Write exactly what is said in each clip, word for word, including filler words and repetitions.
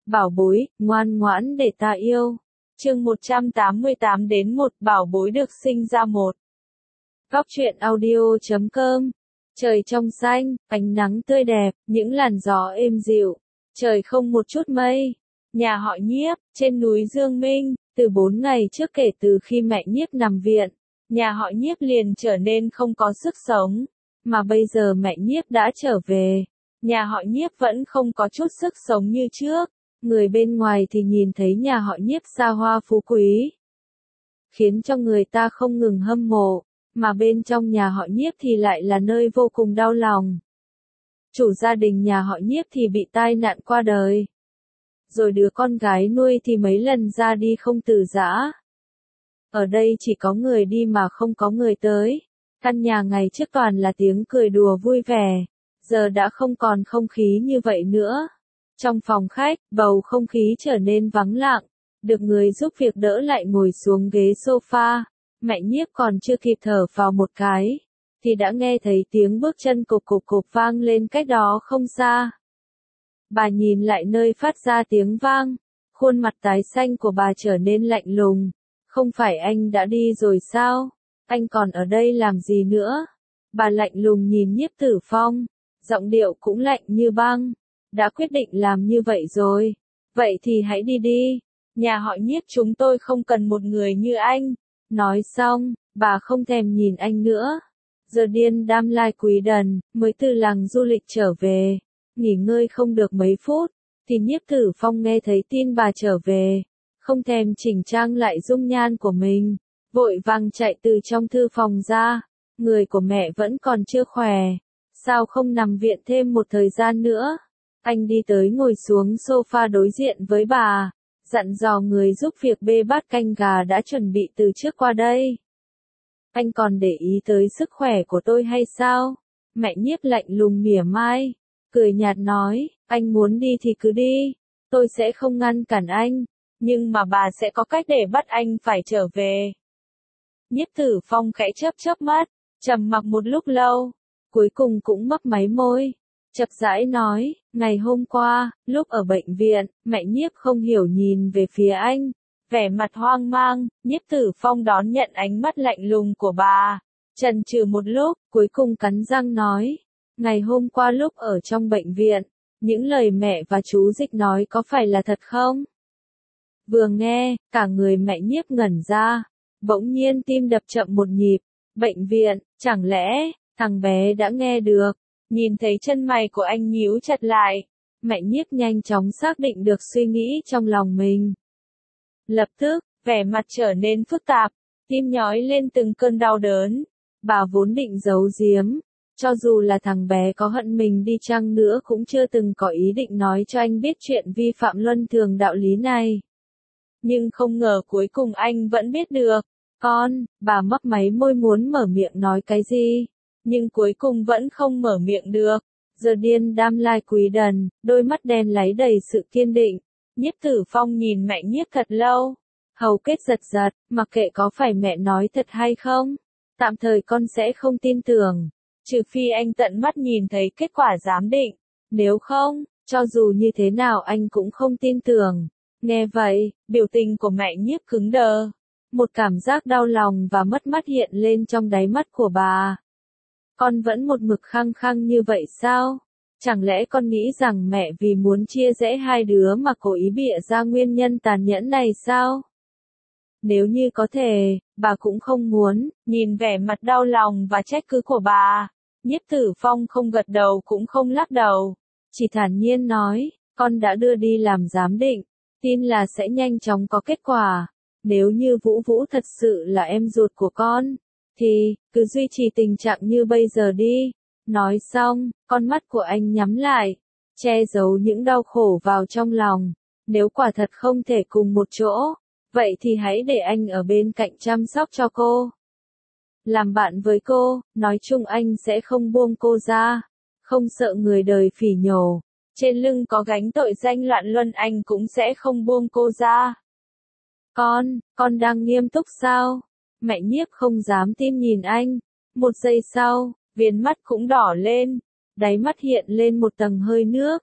Bảo bối, ngoan ngoãn để ta yêu. Chương một trăm tám mươi tám đến một bảo bối được sinh ra một. Góc truyện audio chấm com. Trời trong xanh, ánh nắng tươi đẹp, những làn gió êm dịu. Trời không một chút mây. Nhà họ Nhiếp, trên núi Dương Minh, từ bốn ngày trước kể từ khi mẹ Nhiếp nằm viện, nhà họ Nhiếp liền trở nên không có sức sống. Mà bây giờ mẹ Nhiếp đã trở về, nhà họ Nhiếp vẫn không có chút sức sống như trước. Người bên ngoài thì nhìn thấy nhà họ Nhiếp xa hoa phú quý, khiến cho người ta không ngừng hâm mộ, mà bên trong nhà họ Nhiếp thì lại là nơi vô cùng đau lòng. Chủ gia đình nhà họ Nhiếp thì bị tai nạn qua đời. Rồi đứa con gái nuôi thì mấy lần ra đi không từ giã. Ở đây chỉ có người đi mà không có người tới. Căn nhà ngày trước toàn là tiếng cười đùa vui vẻ, giờ đã không còn không khí như vậy nữa. Trong phòng khách, bầu không khí trở nên vắng lặng, được người giúp việc đỡ lại ngồi xuống ghế sofa. Mẹ Nhiếp còn chưa kịp thở vào một cái, thì đã nghe thấy tiếng bước chân cộp cộp cộp vang lên cách đó không xa. Bà nhìn lại nơi phát ra tiếng vang, khuôn mặt tái xanh của bà trở nên lạnh lùng. Không phải anh đã đi rồi sao? Anh còn ở đây làm gì nữa? Bà lạnh lùng nhìn Nhiếp Tử Phong, giọng điệu cũng lạnh như băng. Đã quyết định làm như vậy rồi, vậy thì hãy đi đi. Nhà họ Nhiếp chúng tôi không cần một người như anh. Nói xong, bà không thèm nhìn anh nữa. Giờ điên đam lai quý đần, mới từ làng du lịch trở về, nghỉ ngơi không được mấy phút, thì Nhiếp Tử Phong nghe thấy tin bà trở về, không thèm chỉnh trang lại dung nhan của mình, vội vàng chạy từ trong thư phòng ra. Người của mẹ vẫn còn chưa khỏe, sao không nằm viện thêm một thời gian nữa? Anh đi tới ngồi xuống sofa đối diện với bà, dặn dò người giúp việc bê bát canh gà đã chuẩn bị từ trước qua đây. Anh còn để ý tới sức khỏe của tôi hay sao? Mẹ Nhiếp lạnh lùng mỉa mai, cười nhạt nói, anh muốn đi thì cứ đi, tôi sẽ không ngăn cản anh, nhưng mà bà sẽ có cách để bắt anh phải trở về. Nhiếp Tử Phong khẽ chớp chớp mắt, trầm mặc một lúc lâu, cuối cùng cũng mấp máy môi, chậm rãi nói, ngày hôm qua, lúc ở bệnh viện, mẹ Nhiếp không hiểu nhìn về phía anh, vẻ mặt hoang mang. Nhiếp Tử Phong đón nhận ánh mắt lạnh lùng của bà, chần chừ một lúc, cuối cùng cắn răng nói, ngày hôm qua lúc ở trong bệnh viện, những lời mẹ và chú Dịch nói có phải là thật không? Vừa nghe, cả người mẹ Nhiếp ngẩn ra, bỗng nhiên tim đập chậm một nhịp. Bệnh viện, chẳng lẽ thằng bé đã nghe được? Nhìn thấy chân mày của anh nhíu chặt lại, mẹ Nhiếp nhanh chóng xác định được suy nghĩ trong lòng mình. Lập tức, vẻ mặt trở nên phức tạp, tim nhói lên từng cơn đau đớn. Bà vốn định giấu giếm, cho dù là thằng bé có hận mình đi chăng nữa cũng chưa từng có ý định nói cho anh biết chuyện vi phạm luân thường đạo lý này. Nhưng không ngờ cuối cùng anh vẫn biết được. Con, bà mấp máy môi muốn mở miệng nói cái gì, nhưng cuối cùng vẫn không mở miệng được. Giờ điên đam lai quý đần, đôi mắt đen láy đầy sự kiên định. Nhiếp Tử Phong nhìn mẹ Nhiếp thật lâu, hầu kết giật giật, mặc kệ có phải mẹ nói thật hay không, tạm thời con sẽ không tin tưởng, trừ phi anh tận mắt nhìn thấy kết quả giám định, nếu không, cho dù như thế nào anh cũng không tin tưởng. Nghe vậy, biểu tình của mẹ Nhiếp cứng đờ, một cảm giác đau lòng và mất mát hiện lên trong đáy mắt của bà. Con vẫn một mực khăng khăng như vậy sao? Chẳng lẽ con nghĩ rằng mẹ vì muốn chia rẽ hai đứa mà cố ý bịa ra nguyên nhân tàn nhẫn này sao? Nếu như có thể, bà cũng không muốn. Nhìn vẻ mặt đau lòng và trách cứ của bà, Nhiếp Tử Phong không gật đầu cũng không lắc đầu, chỉ thản nhiên nói, con đã đưa đi làm giám định, tin là sẽ nhanh chóng có kết quả. Nếu như Vũ Vũ thật sự là em ruột của con, thì, cứ duy trì tình trạng như bây giờ đi. Nói xong, con mắt của anh nhắm lại, che giấu những đau khổ vào trong lòng. Nếu quả thật không thể cùng một chỗ, vậy thì hãy để anh ở bên cạnh chăm sóc cho cô. Làm bạn với cô, nói chung anh sẽ không buông cô ra. Không sợ người đời phỉ nhổ, trên lưng có gánh tội danh loạn luân anh cũng sẽ không buông cô ra. Con, con đang nghiêm túc sao? Mẹ Nhiếp không dám tin nhìn anh. Một giây sau, viền mắt cũng đỏ lên, đáy mắt hiện lên một tầng hơi nước.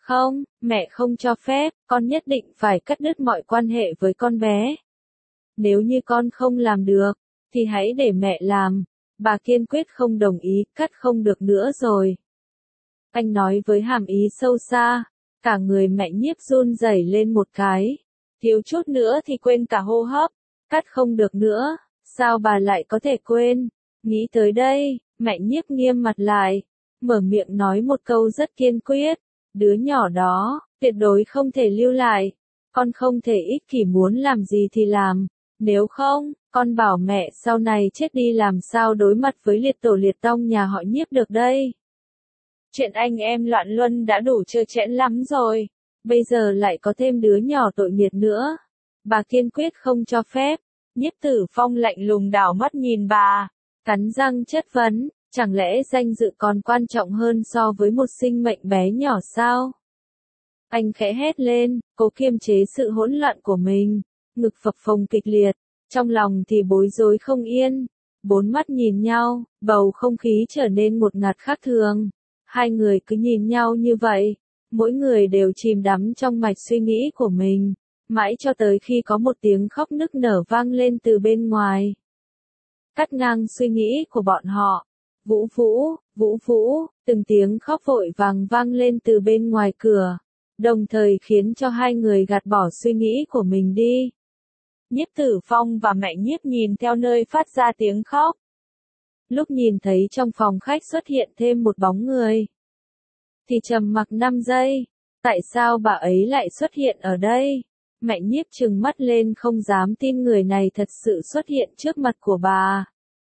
Không, mẹ không cho phép, con nhất định phải cắt đứt mọi quan hệ với con bé. Nếu như con không làm được, thì hãy để mẹ làm. Bà kiên quyết không đồng ý, cắt không được nữa rồi. Anh nói với hàm ý sâu xa, cả người mẹ Nhiếp run rẩy lên một cái. Thiếu chút nữa thì quên cả hô hấp, cắt không được nữa, sao bà lại có thể quên? Nghĩ tới đây, mẹ Nhiếp nghiêm mặt lại, mở miệng nói một câu rất kiên quyết, đứa nhỏ đó, tuyệt đối không thể lưu lại, con không thể ích kỷ muốn làm gì thì làm, nếu không, con bảo mẹ sau này chết đi làm sao đối mặt với liệt tổ liệt tông nhà họ Nhiếp được đây. Chuyện anh em loạn luân đã đủ trơ trẽn lắm rồi, bây giờ lại có thêm đứa nhỏ tội nghiệp nữa. Bà kiên quyết không cho phép. Nhiếp Tử Phong lạnh lùng đảo mắt nhìn bà, cắn răng chất vấn, chẳng lẽ danh dự còn quan trọng hơn so với một sinh mệnh bé nhỏ sao? Anh khẽ hét lên, cố kiềm chế sự hỗn loạn của mình, ngực phập phồng kịch liệt, trong lòng thì bối rối không yên. Bốn mắt nhìn nhau, bầu không khí trở nên ngột ngạt khác thường. Hai người cứ nhìn nhau như vậy, mỗi người đều chìm đắm trong mạch suy nghĩ của mình, mãi cho tới khi có một tiếng khóc nức nở vang lên từ bên ngoài. Cắt ngang suy nghĩ của bọn họ. Vũ Vũ, Vũ Vũ, từng tiếng khóc vội vàng vang lên từ bên ngoài cửa, đồng thời khiến cho hai người gạt bỏ suy nghĩ của mình đi. Nhiếp Tử Phong và mẹ Nhiếp nhìn theo nơi phát ra tiếng khóc. Lúc nhìn thấy trong phòng khách xuất hiện thêm một bóng người, thì trầm mặc năm giây. Tại sao bà ấy lại xuất hiện ở đây? Mẹ Nhiếp trừng mắt lên không dám tin người này thật sự xuất hiện trước mặt của bà.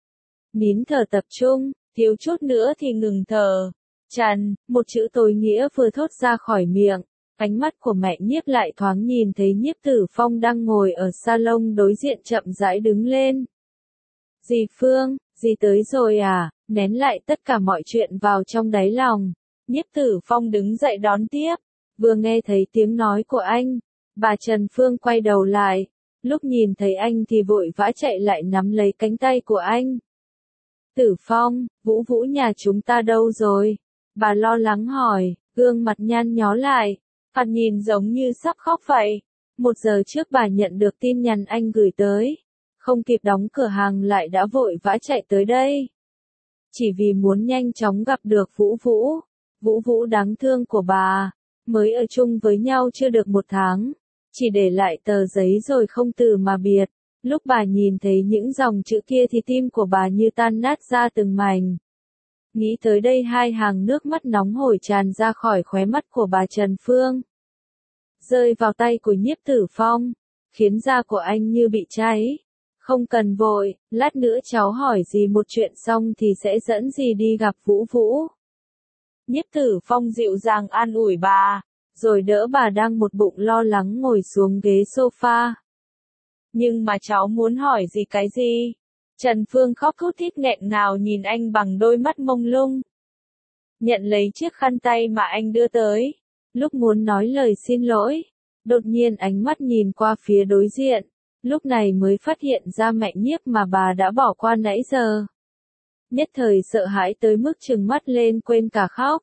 Nín thở tập trung, thiếu chút nữa thì ngừng thở. Trần, một chữ tối nghĩa vừa thốt ra khỏi miệng. Ánh mắt của mẹ Nhiếp lại thoáng nhìn thấy Nhiếp Tử Phong đang ngồi ở salon đối diện chậm rãi đứng lên. Dì Phương, dì tới rồi à? Nén lại tất cả mọi chuyện vào trong đáy lòng. Nhiếp Tử Phong đứng dậy đón tiếp. Vừa nghe thấy tiếng nói của anh, bà Trần Phương quay đầu lại. Lúc nhìn thấy anh thì vội vã chạy lại nắm lấy cánh tay của anh. Tử Phong, Vũ Vũ nhà chúng ta đâu rồi? Bà lo lắng hỏi, gương mặt nhăn nhó lại. Mặt nhìn giống như sắp khóc vậy. Một giờ trước bà nhận được tin nhắn anh gửi tới. Không kịp đóng cửa hàng lại đã vội vã chạy tới đây. Chỉ vì muốn nhanh chóng gặp được Vũ Vũ. Vũ Vũ đáng thương của bà, mới ở chung với nhau chưa được một tháng. Chỉ để lại tờ giấy rồi không từ mà biệt. Lúc bà nhìn thấy những dòng chữ kia thì tim của bà như tan nát ra từng mảnh. Nghĩ tới đây hai hàng nước mắt nóng hổi tràn ra khỏi khóe mắt của bà Trần Phương. Rơi vào tay của Nhiếp Tử Phong, khiến da của anh như bị cháy. Không cần vội, lát nữa cháu hỏi dì một chuyện xong thì sẽ dẫn dì đi gặp Vũ Vũ. Nhiếp Tử Phong dịu dàng an ủi bà, rồi đỡ bà đang một bụng lo lắng ngồi xuống ghế sofa. Nhưng mà cháu muốn hỏi gì cái gì? Trần Phương khóc thút thít nghẹn ngào nhìn anh bằng đôi mắt mông lung. Nhận lấy chiếc khăn tay mà anh đưa tới. Lúc muốn nói lời xin lỗi, đột nhiên ánh mắt nhìn qua phía đối diện. Lúc này mới phát hiện ra mẹ Nhiếp mà bà đã bỏ qua nãy giờ. Nhất thời sợ hãi tới mức trừng mắt lên quên cả khóc.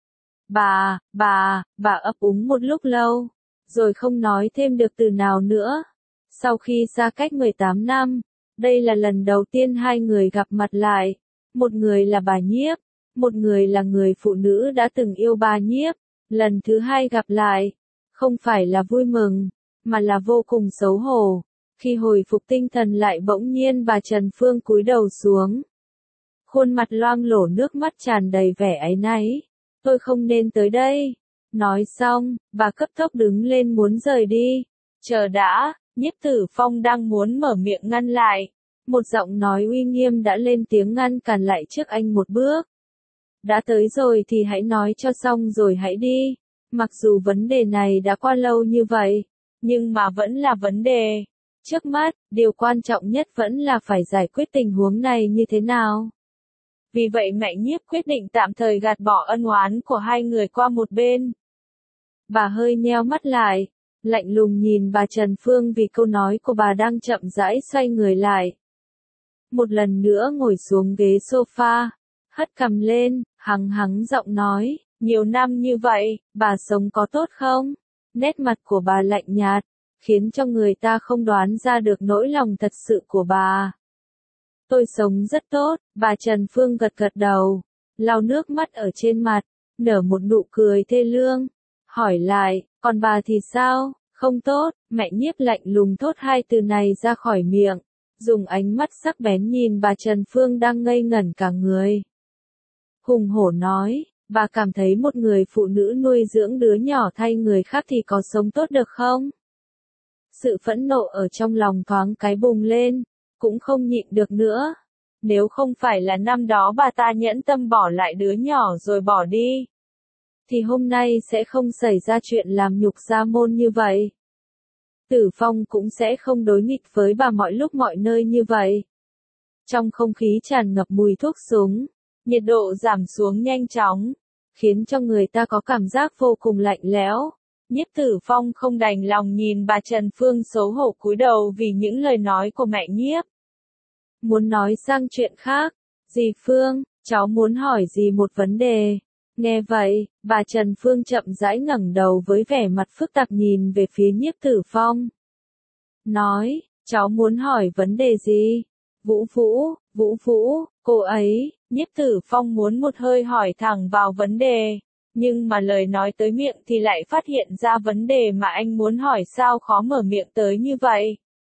Bà, bà, bà ấp úng một lúc lâu, rồi không nói thêm được từ nào nữa. Sau khi xa cách mười tám năm, đây là lần đầu tiên hai người gặp mặt lại. Một người là bà Nhiếp, một người là người phụ nữ đã từng yêu bà Nhiếp. Lần thứ hai gặp lại, không phải là vui mừng, mà là vô cùng xấu hổ. Khi hồi phục tinh thần lại bỗng nhiên bà Trần Phương cúi đầu xuống. Khuôn mặt loang lổ nước mắt tràn đầy vẻ áy náy. Tôi không nên tới đây. Nói xong, bà cấp tốc đứng lên muốn rời đi. Chờ đã, Nhiếp Tử Phong đang muốn mở miệng ngăn lại. Một giọng nói uy nghiêm đã lên tiếng ngăn cản lại trước anh một bước. Đã tới rồi thì hãy nói cho xong rồi hãy đi. Mặc dù vấn đề này đã qua lâu như vậy, nhưng mà vẫn là vấn đề. Trước mắt, điều quan trọng nhất vẫn là phải giải quyết tình huống này như thế nào. Vì vậy mẹ Nhiếp quyết định tạm thời gạt bỏ ân oán của hai người qua một bên. Bà hơi nheo mắt lại, lạnh lùng nhìn bà Trần Phương vì câu nói của bà đang chậm rãi xoay người lại. Một lần nữa ngồi xuống ghế sofa, hất cằm lên, hắng hắng giọng nói, Nhiều năm như vậy, bà sống có tốt không? Nét mặt của bà lạnh nhạt, khiến cho người ta không đoán ra được nỗi lòng thật sự của bà. Tôi sống rất tốt, bà Trần Phương gật gật đầu, lau nước mắt ở trên mặt, nở một nụ cười thê lương, hỏi lại, còn bà thì sao? Không tốt, Mẹ Nhiếp lạnh lùng thốt hai từ này ra khỏi miệng, dùng ánh mắt sắc bén nhìn bà Trần Phương đang ngây ngẩn cả người. Hùng hổ nói, bà cảm thấy một người phụ nữ nuôi dưỡng đứa nhỏ thay người khác thì có sống tốt được không? Sự phẫn nộ ở trong lòng thoáng cái bùng lên, cũng không nhịn được nữa. Nếu không phải là năm đó bà ta nhẫn tâm bỏ lại đứa nhỏ rồi bỏ đi, thì hôm nay sẽ không xảy ra chuyện làm nhục gia môn như vậy. Tử Phong cũng sẽ không đối nghịch với bà mọi lúc mọi nơi như vậy. Trong không khí tràn ngập mùi thuốc súng, nhiệt độ giảm xuống nhanh chóng, khiến cho người ta có cảm giác vô cùng lạnh lẽo. Nhiếp Tử Phong không đành lòng nhìn bà Trần Phương xấu hổ cúi đầu vì những lời nói của mẹ Nhiếp. Muốn nói sang chuyện khác, dì Phương, cháu muốn hỏi dì một vấn đề. Nghe vậy, bà Trần Phương chậm rãi ngẩng đầu với vẻ mặt phức tạp nhìn về phía Nhiếp Tử Phong. Nói, cháu muốn hỏi vấn đề gì? Vũ Vũ, Vũ Vũ, cô ấy, Nhiếp Tử Phong muốn một hơi hỏi thẳng vào vấn đề, nhưng mà lời nói tới miệng thì lại phát hiện ra vấn đề mà anh muốn hỏi sao khó mở miệng tới như vậy.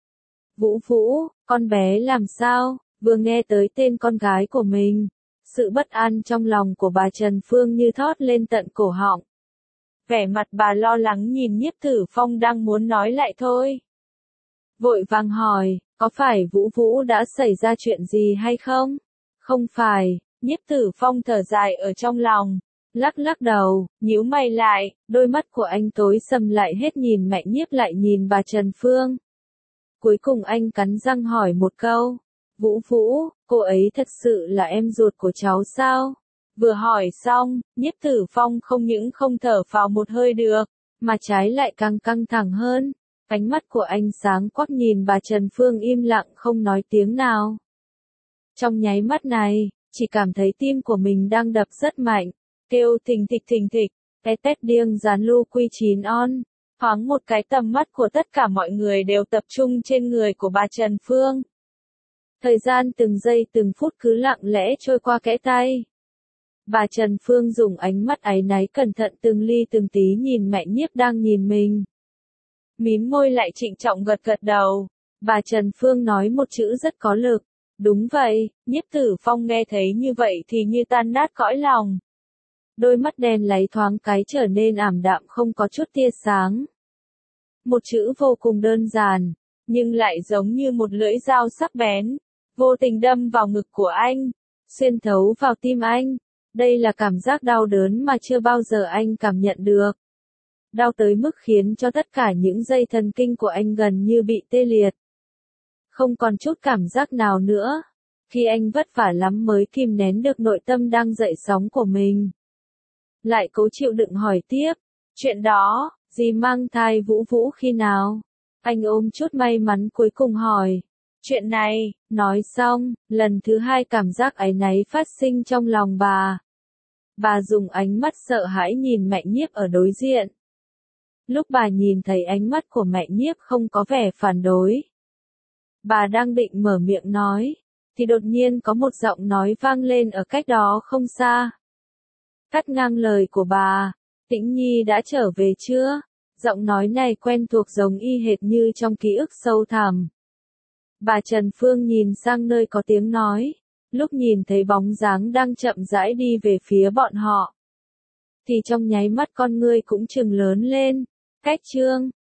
Vũ Vũ, con bé làm sao? Vừa nghe tới tên con gái của mình, sự bất an trong lòng của bà Trần Phương như thót lên tận cổ họng. Vẻ mặt bà lo lắng nhìn Nhiếp Tử Phong đang muốn nói lại thôi. Vội vàng hỏi, có phải Vũ Vũ đã xảy ra chuyện gì hay không? Không phải, Nhiếp Tử Phong thở dài ở trong lòng, lắc lắc đầu, nhíu mày lại, đôi mắt của anh tối sầm lại hết nhìn mẹ Nhiếp lại nhìn bà Trần Phương. Cuối cùng anh cắn răng hỏi một câu, Vũ Vũ, cô ấy thật sự là em ruột của cháu sao? Vừa hỏi xong, Nhiếp Tử Phong không những không thở phào một hơi được, mà trái lại càng căng thẳng hơn. Ánh mắt của anh sáng quắc nhìn bà Trần Phương im lặng không nói tiếng nào. Trong nháy mắt này, chỉ cảm thấy tim của mình đang đập rất mạnh, kêu thình thịch thình thịch, cái tét điêng dán lưu quy chín on. Thoáng một cái tầm mắt của tất cả mọi người đều tập trung trên người của bà Trần Phương. Thời gian từng giây từng phút cứ lặng lẽ trôi qua kẽ tay. Bà Trần Phương dùng ánh mắt áy náy cẩn thận từng ly từng tí nhìn mẹ Nhiếp đang nhìn mình. Mím môi lại trịnh trọng gật gật đầu. Bà Trần Phương nói một chữ rất có lực. Đúng vậy, Nhiếp Tử Phong nghe thấy như vậy thì như tan nát cõi lòng. Đôi mắt đen láy thoáng cái trở nên ảm đạm không có chút tia sáng. Một chữ vô cùng đơn giản, nhưng lại giống như một lưỡi dao sắc bén, vô tình đâm vào ngực của anh, xuyên thấu vào tim anh. Đây là cảm giác đau đớn mà chưa bao giờ anh cảm nhận được. Đau tới mức khiến cho tất cả những dây thần kinh của anh gần như bị tê liệt. Không còn chút cảm giác nào nữa, khi anh vất vả lắm mới kìm nén được nội tâm đang dậy sóng của mình. Lại cố chịu đựng hỏi tiếp, chuyện đó, dì mang thai Vũ Vũ khi nào? Anh ôm chút may mắn cuối cùng hỏi. Chuyện này, nói xong, lần thứ hai cảm giác áy náy phát sinh trong lòng bà. Bà dùng ánh mắt sợ hãi nhìn mẹ Nhiếp ở đối diện. Lúc bà nhìn thấy ánh mắt của mẹ Nhiếp không có vẻ phản đối. Bà đang định mở miệng nói, thì đột nhiên có một giọng nói vang lên ở cách đó không xa. Cắt ngang lời của bà, Tĩnh Nhi đã trở về chưa? Giọng nói này quen thuộc giống y hệt như trong ký ức sâu thẳm. Bà Trần Phương nhìn sang nơi có tiếng nói, lúc nhìn thấy bóng dáng đang chậm rãi đi về phía bọn họ, thì trong nháy mắt con ngươi cũng trừng lớn lên. Cách chương